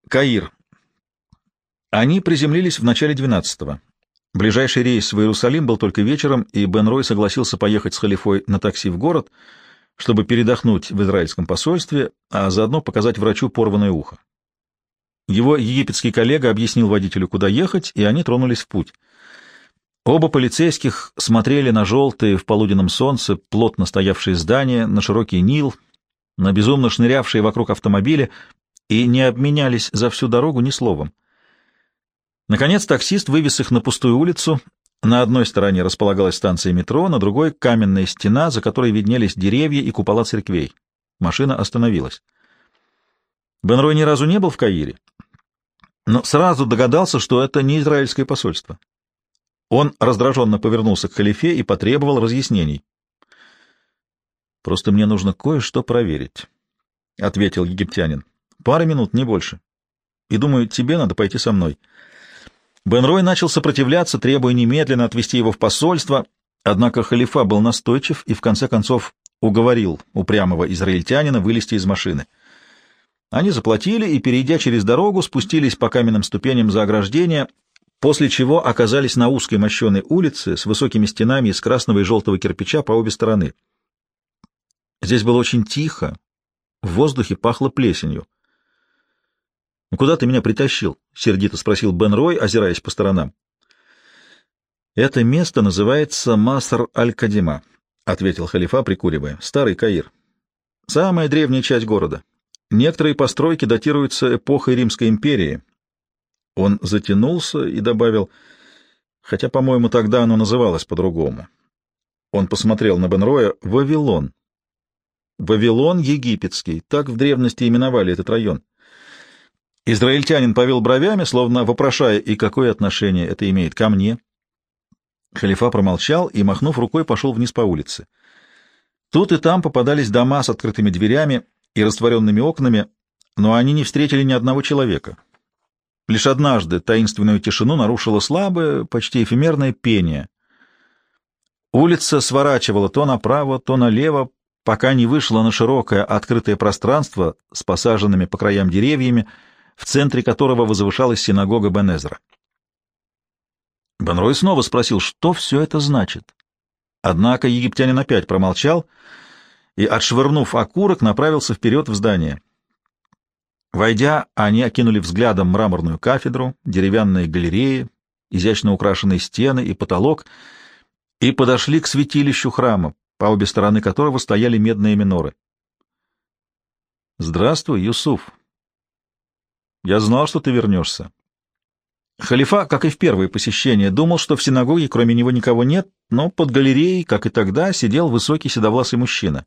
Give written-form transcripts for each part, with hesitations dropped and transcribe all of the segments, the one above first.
Каир. Они приземлились в начале 12-го. Ближайший рейс в Иерусалим был только вечером, и Бен Рой согласился поехать с халифой на такси в город, чтобы передохнуть в израильском посольстве, а заодно показать врачу порванное ухо. Его египетский коллега объяснил водителю, куда ехать, и они тронулись в путь. Оба полицейских смотрели на желтые в полуденном солнце плотно стоявшие здания, на широкий Нил, на безумно шнырявшие вокруг автомобили, и не обменялись за всю дорогу ни словом. Наконец таксист вывез их на пустую улицу. На одной стороне располагалась станция метро, на другой — каменная стена, за которой виднелись деревья и купола церквей. Машина остановилась. Бен Рой ни разу не был в Каире, но сразу догадался, что это не израильское посольство. Он раздраженно повернулся к халифе и потребовал разъяснений. «Просто мне нужно кое-что проверить», — ответил египтянин. «Пара минут, не больше. И думаю, тебе надо пойти со мной». Бен Рой начал сопротивляться, требуя немедленно отвезти его в посольство, однако халифа был настойчив и в конце концов уговорил упрямого израильтянина вылезти из машины. Они заплатили и, перейдя через дорогу, спустились по каменным ступеням за ограждение, после чего оказались на узкой мощеной улице с высокими стенами из красного и желтого кирпича по обе стороны. Здесь было очень тихо, в воздухе пахло плесенью. «Ну куда ты меня притащил?» — сердито спросил Бен Рой, озираясь по сторонам. «Это место называется Маср-аль-Кадима», — ответил халифа, прикуривая. «Старый Каир. Самая древняя часть города. Некоторые постройки датируются эпохой Римской империи». Он затянулся и добавил, хотя, по-моему, тогда оно называлось по-другому. Он посмотрел на Бен Роя. «Вавилон. Вавилон египетский. Так в древности именовали этот район». Израильтянин повел бровями, словно вопрошая, и какое отношение это имеет ко мне. Халифа промолчал и, махнув рукой, пошел вниз по улице. Тут и там попадались дома с открытыми дверями и растворенными окнами, но они не встретили ни одного человека. Лишь однажды таинственную тишину нарушило слабое, почти эфемерное пение. Улица сворачивала то направо, то налево, пока не вышла на широкое открытое пространство с посаженными по краям деревьями, в центре которого возвышалась синагога Бен-Эзра. Бен Рой снова спросил, что все это значит. Однако египтянин опять промолчал и, отшвырнув окурок, направился вперед в здание. Войдя, они окинули взглядом мраморную кафедру, деревянные галереи, изящно украшенные стены и потолок, и подошли к святилищу храма, по обе стороны которого стояли медные миноры. «Здравствуй, Юсуф. Я знал, что ты вернешься». Халифа, как и в первое посещение, думал, что в синагоге кроме него никого нет, но под галереей, как и тогда, сидел высокий седовласый мужчина.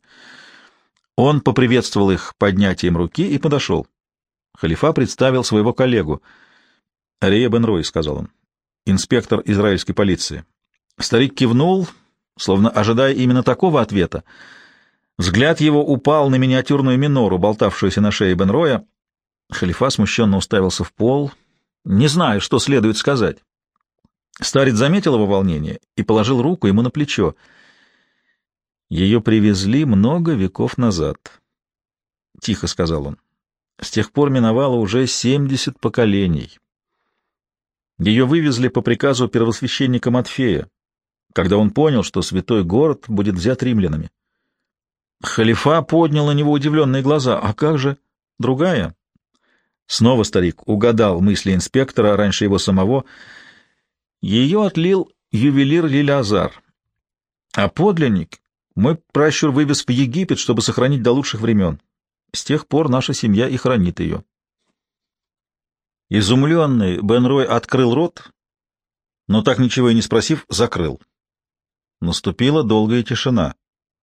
Он поприветствовал их поднятием руки и подошел. Халифа представил своего коллегу. «Ария бен Рой», — сказал он, — «инспектор израильской полиции». Старик кивнул, словно ожидая именно такого ответа. Взгляд его упал на миниатюрную минору, болтавшуюся на шее бен Роя. Халифа смущенно уставился в пол, не знаю, что следует сказать. Старец заметил его волнение и положил руку ему на плечо. «Ее привезли много веков назад», — тихо сказал он. «С тех пор миновало уже 70 поколений. Ее вывезли по приказу первосвященника Матфея, когда он понял, что святой город будет взят римлянами». Халифа поднял на него удивленные глаза. «А как же другая?» Снова старик угадал мысли инспектора раньше его самого. «Ее отлил ювелир Лилиазар, а подлинник мой пращур вывез в Египет, чтобы сохранить до лучших времен. С тех пор наша семья и хранит ее». Изумленный Бен Рой открыл рот, но так ничего и не спросив, закрыл. Наступила долгая тишина.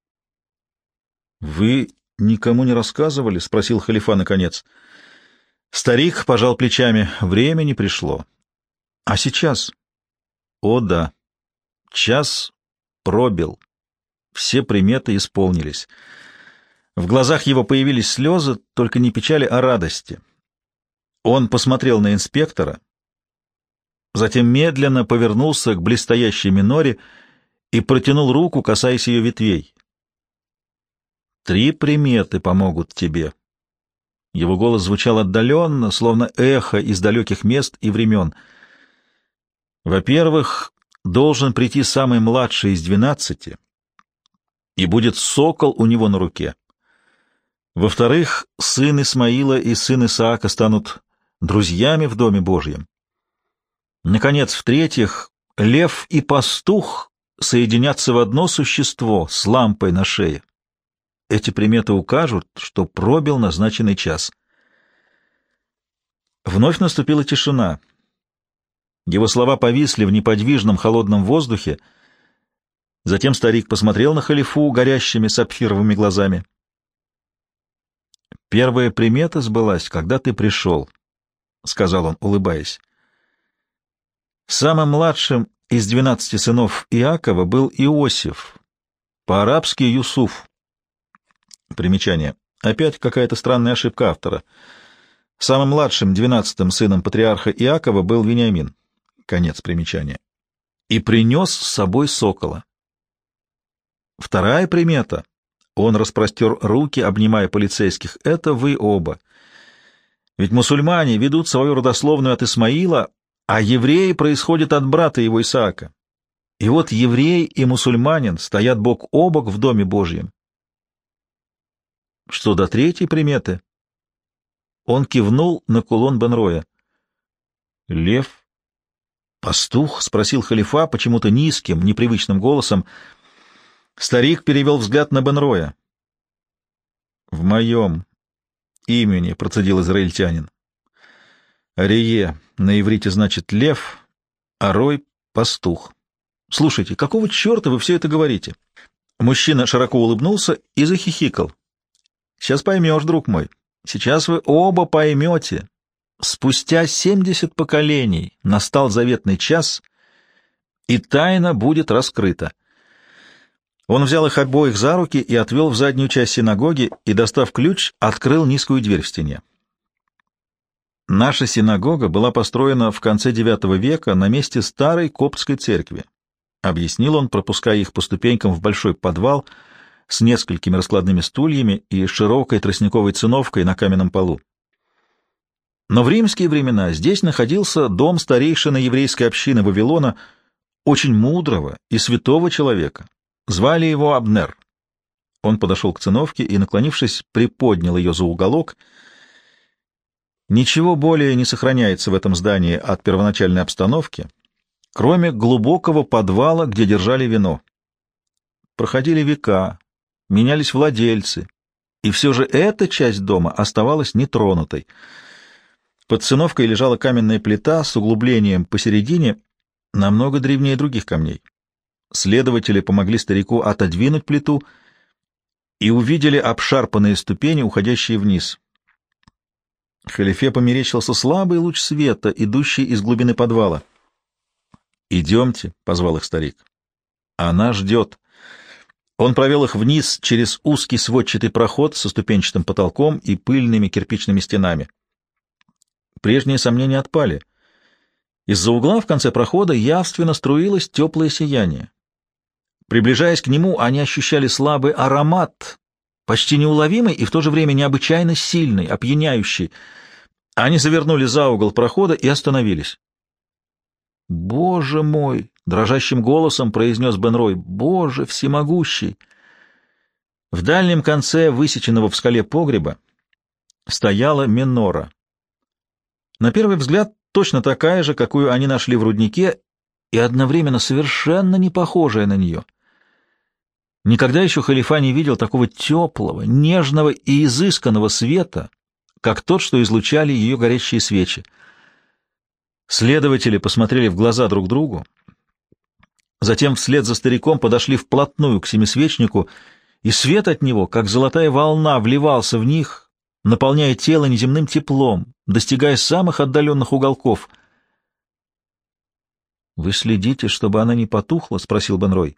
«Вы никому не рассказывали?» — спросил халифа наконец. Старик пожал плечами. Время пришло. А сейчас? О да. Час пробил. Все приметы исполнились. В глазах его появились слезы, только не печали, а радости. Он посмотрел на инспектора, затем медленно повернулся к близстоящей миноре и протянул руку, касаясь ее ветвей. «3 приметы помогут тебе. Его голос звучал отдаленно, словно эхо из далеких мест и времен. Во-первых, должен прийти самый младший из 12, и будет сокол у него на руке. Во-вторых, сын Исмаила и сын Исаака станут друзьями в Доме Божьем. Наконец, в-третьих, лев и пастух соединятся в одно существо с лампой на шее. Эти приметы укажут, что пробил назначенный час. Вновь наступила тишина. Его слова повисли в неподвижном холодном воздухе. Затем старик посмотрел на халифу горящими сапфировыми глазами. «Первая примета сбылась, когда ты пришел», — сказал он, улыбаясь. Самым младшим из 12 сынов Иакова был Иосиф, по-арабски Юсуф. Примечание. Опять какая-то странная ошибка автора. Самым младшим 12-м сыном патриарха Иакова был Вениамин. Конец примечания. И принес с собой сокола. Вторая примета. Он распростер руки, обнимая полицейских. Это вы оба. Ведь мусульмане ведут свою родословную от Исмаила, а евреи происходят от брата его Исаака. И вот еврей и мусульманин стоят бок о бок в Доме Божьем. Что до третьей приметы? Он кивнул на кулон Бен-Роя. «Лев? Пастух?» — спросил халифа почему-то низким, непривычным голосом. Старик перевел взгляд на Бен-Роя. «В моем имени», — процедил израильтянин. «Арие на иврите значит лев, а Рой — пастух. Слушайте, какого черта вы все это говорите?» Мужчина широко улыбнулся и захихикал. «Сейчас поймешь, друг мой, сейчас вы оба поймете. Спустя 70 поколений настал заветный час, и тайна будет раскрыта». Он взял их обоих за руки и отвел в заднюю часть синагоги и, достав ключ, открыл низкую дверь в стене. Наша синагога была построена в конце IX века на месте старой коптской церкви, — объяснил он, пропуская их по ступенькам в большой подвал с несколькими раскладными стульями и широкой тростниковой циновкой на каменном полу. Но в римские времена здесь находился дом старейшины еврейской общины Вавилона, очень мудрого и святого человека. Звали его Абнер. Он подошел к циновке и, наклонившись, приподнял ее за уголок. Ничего более не сохраняется в этом здании от первоначальной обстановки, кроме глубокого подвала, где держали вино. Проходили века, менялись владельцы, и все же эта часть дома оставалась нетронутой. Под циновкой лежала каменная плита с углублением посередине, намного древнее других камней. Следователи помогли старику отодвинуть плиту и увидели обшарпанные ступени, уходящие вниз. Халифе померещился слабый луч света, идущий из глубины подвала. «Идемте», — позвал их старик. «Она ждет». Он провел их вниз через узкий сводчатый проход со ступенчатым потолком и пыльными кирпичными стенами. Прежние сомнения отпали. Из-за угла в конце прохода явственно струилось теплое сияние. Приближаясь к нему, они ощущали слабый аромат, почти неуловимый и в то же время необычайно сильный, опьяняющий. Они завернули за угол прохода и остановились. «Боже мой!» — дрожащим голосом произнес Бен-Рой. «Боже всемогущий!» В дальнем конце высеченного в скале погреба стояла менора. На первый взгляд точно такая же, какую они нашли в руднике, и одновременно совершенно не похожая на нее. Никогда еще халифа не видел такого теплого, нежного и изысканного света, как тот, что излучали ее горящие свечи. Следователи посмотрели в глаза друг другу, затем вслед за стариком подошли вплотную к семисвечнику, и свет от него, как золотая волна, вливался в них, наполняя тело неземным теплом, достигая самых отдаленных уголков. «Вы следите, чтобы она не потухла?» — спросил Бен-Рой.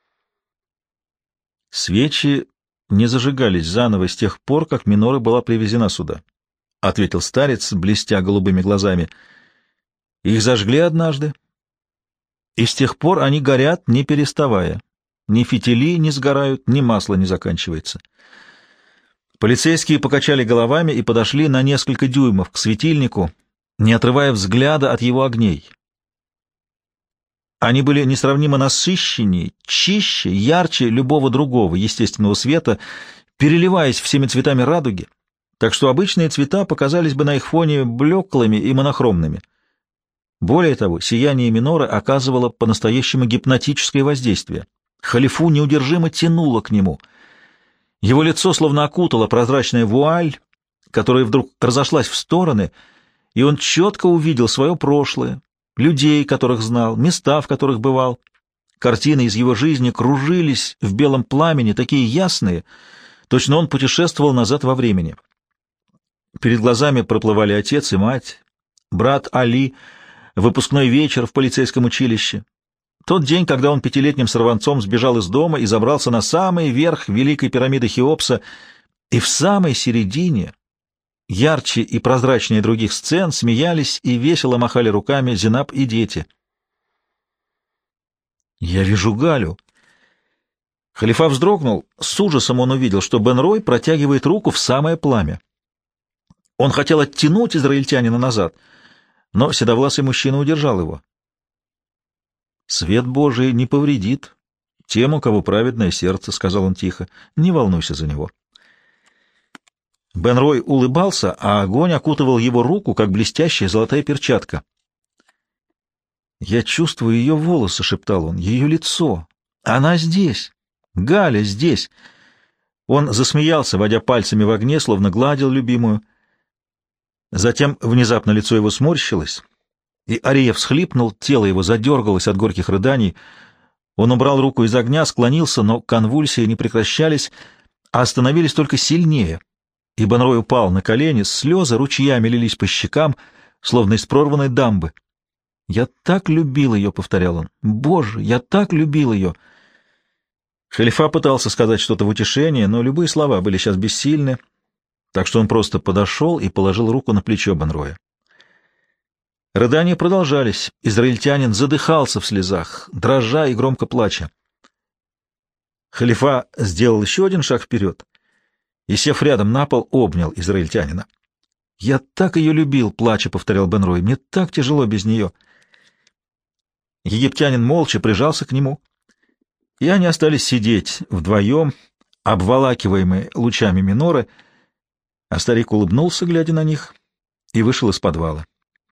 «Свечи не зажигались заново с тех пор, как минора была привезена сюда», — ответил старец, блестя голубыми глазами. «Их зажгли однажды, и с тех пор они горят, не переставая. Ни фитили не сгорают, ни масло не заканчивается. Полицейские покачали головами и подошли на несколько дюймов к светильнику, не отрывая взгляда от его огней. Они были несравнимо насыщеннее, чище, ярче любого другого естественного света, переливаясь всеми цветами радуги, так что обычные цвета показались бы на их фоне блеклыми и монохромными. Более того, сияние минора оказывало по-настоящему гипнотическое воздействие. Халифу неудержимо тянуло к нему. Его лицо словно окутала прозрачная вуаль, которая вдруг разошлась в стороны, и он четко увидел свое прошлое, людей, которых знал, места, в которых бывал. Картины из его жизни кружились в белом пламени, такие ясные, точно он путешествовал назад во времени. Перед глазами проплывали отец и мать, брат Али, выпускной вечер в полицейском училище. Тот день, когда он 5-летним сорванцом сбежал из дома и забрался на самый верх великой пирамиды Хеопса, и в самой середине, ярче и прозрачнее других сцен, смеялись и весело махали руками Зенаб и дети. «Я вижу Галю». Халифа вздрогнул. С ужасом он увидел, что Бен-Рой протягивает руку в самое пламя. Он хотел оттянуть израильтянина назад, но седовласый мужчина удержал его. «Свет Божий не повредит тем, у кого праведное сердце», — сказал он тихо. «Не волнуйся за него». Бен-Рой улыбался, а огонь окутывал его руку, как блестящая золотая перчатка. «Я чувствую ее волосы», — шептал он, — «ее лицо. Она здесь. Галя здесь». Он засмеялся, водя пальцами в огне, словно гладил любимую. Затем внезапно лицо его сморщилось, и Ария всхлипнул, тело его задергалось от горьких рыданий. Он убрал руку из огня, склонился, но конвульсии не прекращались, а становились только сильнее, и Бен-Рой упал на колени, слезы ручьями лились по щекам, словно из прорванной дамбы. «Я так любил ее», — повторял он. «Боже, я так любил ее». Халифа пытался сказать что-то в утешение, но любые слова были сейчас бессильны, так что он просто подошел и положил руку на плечо Бен-Роя. Рыдания продолжались. Израильтянин задыхался в слезах, дрожа и громко плача. Халифа сделал еще один шаг вперед и, сев рядом на пол, обнял израильтянина. «Я так ее любил», — плача повторял Бен-Рой, — «мне так тяжело без нее». Египтянин молча прижался к нему, и они остались сидеть вдвоем, обволакиваемые лучами миноры, а старик улыбнулся, глядя на них, и вышел из подвала.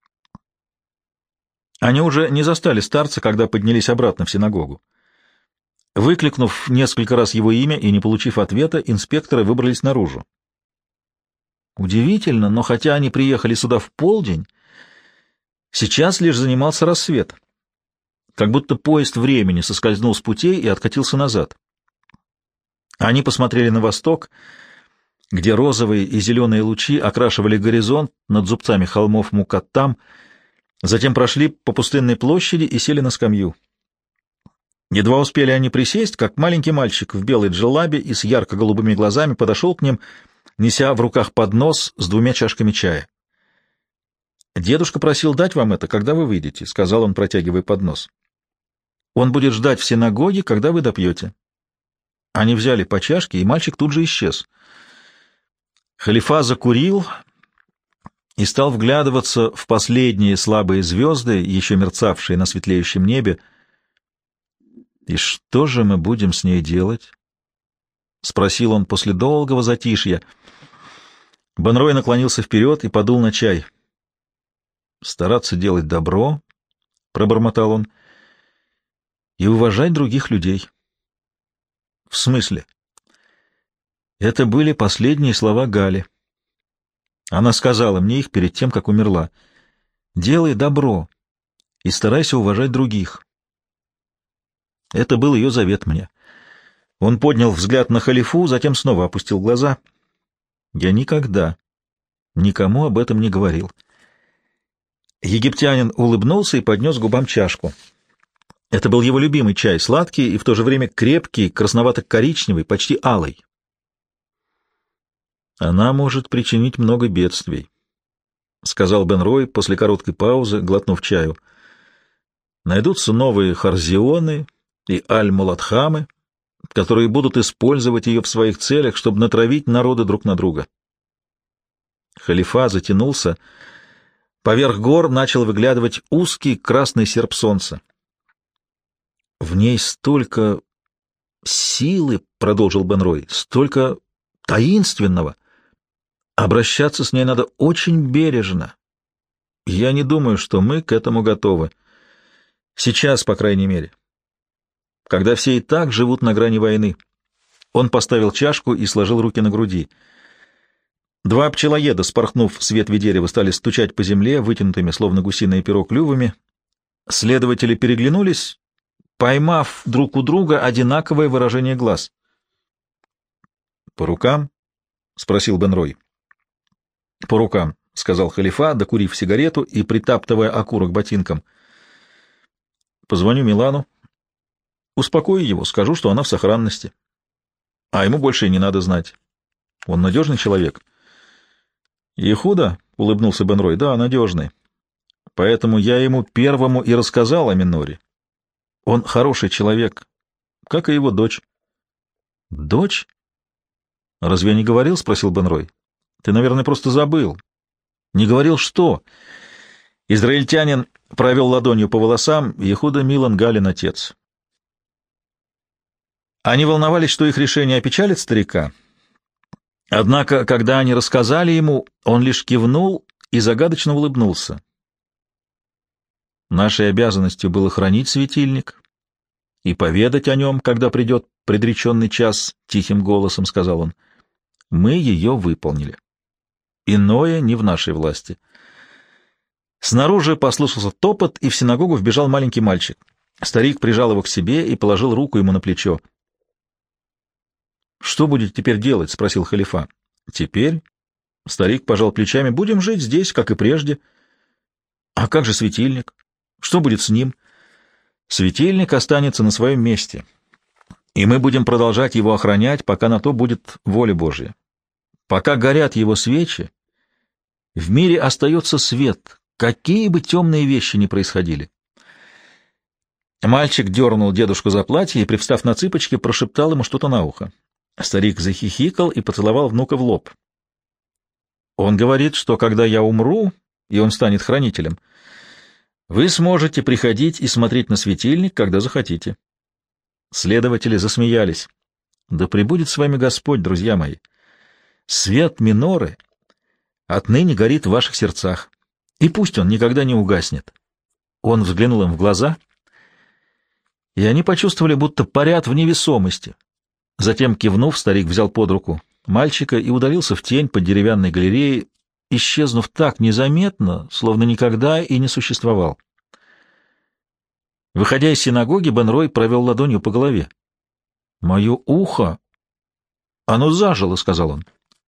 Они уже не застали старца, когда поднялись обратно в синагогу. Выкликнув несколько раз его имя и не получив ответа, инспекторы выбрались наружу. Удивительно, но хотя они приехали сюда в полдень, сейчас лишь занимался рассвет, как будто поезд времени соскользнул с путей и откатился назад. Они посмотрели на восток, где розовые и зеленые лучи окрашивали горизонт над зубцами холмов Мукаттам, затем прошли по пустынной площади и сели на скамью. Едва успели они присесть, как маленький мальчик в белой джеллабе и с ярко-голубыми глазами подошел к ним, неся в руках поднос с 2 чашками чая. «Дедушка просил дать вам это, когда вы выйдете», — сказал он, протягивая поднос. «Он будет ждать в синагоге, когда вы допьете». Они взяли по чашке, и мальчик тут же исчез. Халифа закурил и стал вглядываться в последние слабые звезды, еще мерцавшие на светлеющем небе. «И что же мы будем с ней делать?» — спросил он после долгого затишья. Бен-Рой наклонился вперед и подул на чай. «Стараться делать добро», — пробормотал он, — «и уважать других людей». «В смысле?» Это были последние слова Гали. Она сказала мне их перед тем, как умерла. «Делай добро и старайся уважать других». Это был ее завет мне. Он поднял взгляд на халифу, затем снова опустил глаза. Я никогда никому об этом не говорил. Египтянин улыбнулся и поднес к губам чашку. Это был его любимый чай, сладкий и в то же время крепкий, красновато-коричневый, почти алый. «Она может причинить много бедствий», — сказал Бен-Рой после короткой паузы, глотнув чаю. «Найдутся новые Харзионы и Аль-Муладхамы, которые будут использовать ее в своих целях, чтобы натравить народы друг на друга. Халифа затянулся. Поверх гор начал выглядывать узкий красный серп солнца. «В ней столько силы, — продолжил Бен-Рой, — столько таинственного. Обращаться с ней надо очень бережно. Я не думаю, что мы к этому готовы. Сейчас, по крайней мере. Когда все и так живут на грани войны». Он поставил чашку и сложил руки на груди. Два пчелоеда, спорхнув с ветви дерева, стали стучать по земле, вытянутыми, словно гусиное перо, клювами. Следователи переглянулись, поймав друг у друга одинаковое выражение глаз. «По рукам?» — спросил Бен-Рой. «По рукам», — сказал Халифа, докурив сигарету и притаптывая окурок ботинком. «Позвоню Милану. Успокою его, скажу, что она в сохранности. А ему больше и не надо знать. Он надежный человек». «Ехуда?» — улыбнулся Бен-Рой. «Да, надежный. Поэтому я ему первому и рассказал о Миноре. Он хороший человек, как и его дочь». «Дочь? Разве я не говорил?» — спросил Бен-Рой. «Ты, наверное, просто забыл». «Не говорил что?» Израильтянин провел ладонью по волосам. Ехуда Милан Галин отец. Они волновались, что их решение опечалит старика. Однако, когда они рассказали ему, он лишь кивнул и загадочно улыбнулся. «Нашей обязанностью было хранить светильник и поведать о нем, когда придет предреченный час», — тихим голосом сказал он. «Мы ее выполнили. Иное не в нашей власти». Снаружи послышался топот, и в синагогу вбежал маленький мальчик. Старик прижал его к себе и положил руку ему на плечо. «Что будете теперь делать?» — спросил Халифа. «Теперь?» — старик пожал плечами. «Будем жить здесь, как и прежде». «А как же светильник? Что будет с ним?» «Светильник останется на своем месте, и мы будем продолжать его охранять, пока на то будет воля Божья. Пока горят его свечи, в мире остается свет, какие бы темные вещи ни происходили». Мальчик дернул дедушку за платье и, привстав на цыпочки, прошептал ему что-то на ухо. Старик захихикал и поцеловал внука в лоб. «Он говорит, что когда я умру, и он станет хранителем, вы сможете приходить и смотреть на светильник, когда захотите». Следователи засмеялись. «Да пребудет с вами Господь, друзья мои! Свет миноры отныне горит в ваших сердцах, и пусть он никогда не угаснет». Он взглянул им в глаза, и они почувствовали, будто парят в невесомости. Затем, кивнув, старик взял под руку мальчика и удалился в тень под деревянной галереей, исчезнув так незаметно, словно никогда и не существовал. Выходя из синагоги, Бен-Рой провел ладонью по голове. «Мое ухо! Оно зажило», — сказал он.